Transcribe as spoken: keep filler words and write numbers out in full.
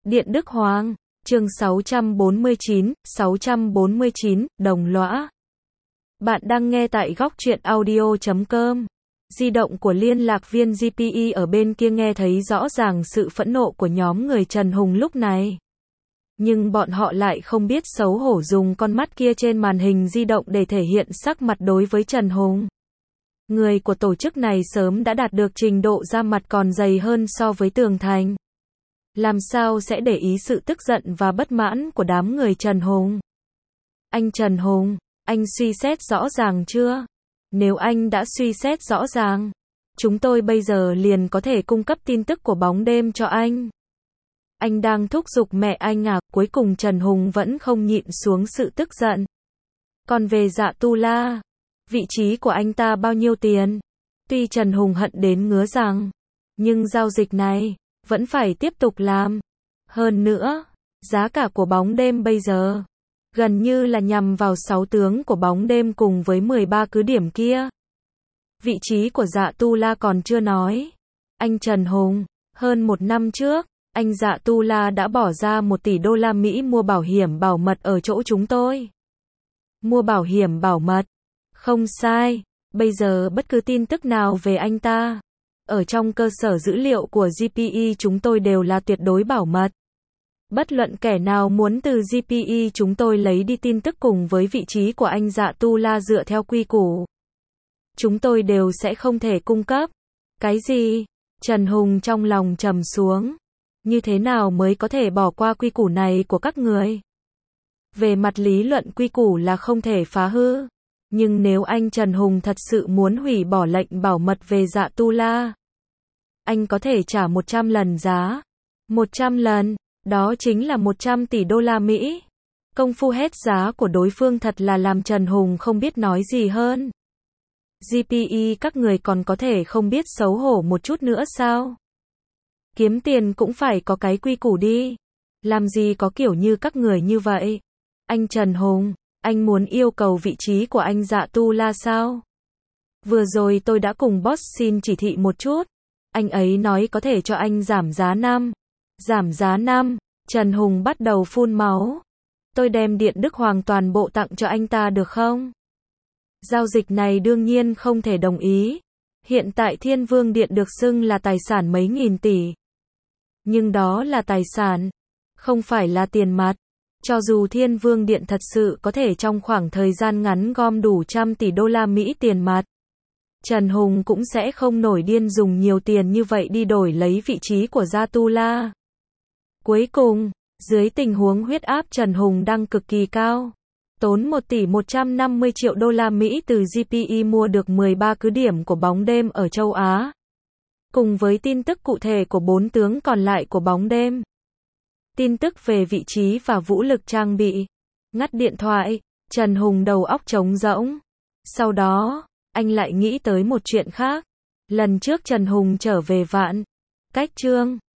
Điện Đức Hoàng, chương sáu trăm bốn mươi chín, sáu trăm bốn mươi chín, đồng lõa. Bạn đang nghe tại góc truyện audio chấm com. Di động của liên lạc viên giê pê e ở bên kia nghe thấy rõ ràng sự phẫn nộ của nhóm người Trần Hùng lúc này. Nhưng bọn họ lại không biết xấu hổ dùng con mắt kia trên màn hình di động để thể hiện sắc mặt đối với Trần Hùng. Người của tổ chức này sớm đã đạt được trình độ da mặt còn dày hơn so với tường thành. Làm sao sẽ để ý sự tức giận và bất mãn của đám người Trần Hùng? Anh Trần Hùng, anh suy xét rõ ràng chưa? Nếu anh đã suy xét rõ ràng, chúng tôi bây giờ liền có thể cung cấp tin tức của bóng đêm cho anh. Anh đang thúc giục mẹ anh à? Cuối cùng Trần Hùng vẫn không nhịn xuống sự tức giận. Còn về Dạ Tu La, vị trí của anh ta bao nhiêu tiền? Tuy Trần Hùng hận đến ngứa răng, nhưng giao dịch này vẫn phải tiếp tục làm. Hơn nữa, giá cả của bóng đêm bây giờ gần như là nhằm vào sáu tướng của bóng đêm cùng với mười ba cứ điểm kia. Vị trí của Dạ Tu La còn chưa nói. Anh Trần Hùng, hơn một năm trước, anh Dạ Tu La đã bỏ ra một tỷ đô la Mỹ mua bảo hiểm bảo mật ở chỗ chúng tôi. Mua bảo hiểm bảo mật? Không sai, bây giờ bất cứ tin tức nào về anh ta ở trong cơ sở dữ liệu của giê pê e chúng tôi đều là tuyệt đối bảo mật. Bất luận kẻ nào muốn từ giê pê e chúng tôi lấy đi tin tức cùng với vị trí của anh Dạ Tu La dựa theo quy củ, chúng tôi đều sẽ không thể cung cấp. Cái gì? Trần Hùng trong lòng trầm xuống. Như thế nào mới có thể bỏ qua quy củ này của các người? Về mặt lý luận quy củ là không thể phá hư. Nhưng nếu anh Trần Hùng thật sự muốn hủy bỏ lệnh bảo mật về Dạ Tu La, anh có thể trả một trăm lần giá. một trăm lần, đó chính là một trăm tỷ đô la Mỹ. Công phu hết giá của đối phương thật là làm Trần Hùng không biết nói gì hơn. giê pê e các người còn có thể không biết xấu hổ một chút nữa sao? Kiếm tiền cũng phải có cái quy củ đi. Làm gì có kiểu như các người như vậy? Anh Trần Hùng, anh muốn yêu cầu vị trí của anh Dạ Tu La sao? Vừa rồi tôi đã cùng boss xin chỉ thị một chút. Anh ấy nói có thể cho anh giảm giá năm. Giảm giá năm, Trần Hùng bắt đầu phun máu. Tôi đem Điện Đức Hoàng toàn bộ tặng cho anh ta được không? Giao dịch này đương nhiên không thể đồng ý. Hiện tại Thiên Vương Điện được xưng là tài sản mấy nghìn tỷ. Nhưng đó là tài sản, không phải là tiền mặt. Cho dù Thiên Vương Điện thật sự có thể trong khoảng thời gian ngắn gom đủ trăm tỷ đô la Mỹ tiền mặt, Trần Hùng cũng sẽ không nổi điên dùng nhiều tiền như vậy đi đổi lấy vị trí của Dạ Tu La. Cuối cùng, dưới tình huống huyết áp Trần Hùng đang cực kỳ cao, tốn một tỷ một trăm năm mươi triệu đô la Mỹ từ giê pê e mua được mười ba cứ điểm của bóng đêm ở châu Á. Cùng với tin tức cụ thể của bốn tướng còn lại của bóng đêm. Tin tức về vị trí và vũ lực trang bị. Ngắt điện thoại, Trần Hùng đầu óc trống rỗng. Sau đó, anh lại nghĩ tới một chuyện khác. Lần trước Trần Hùng trở về Vạn Cách Trương,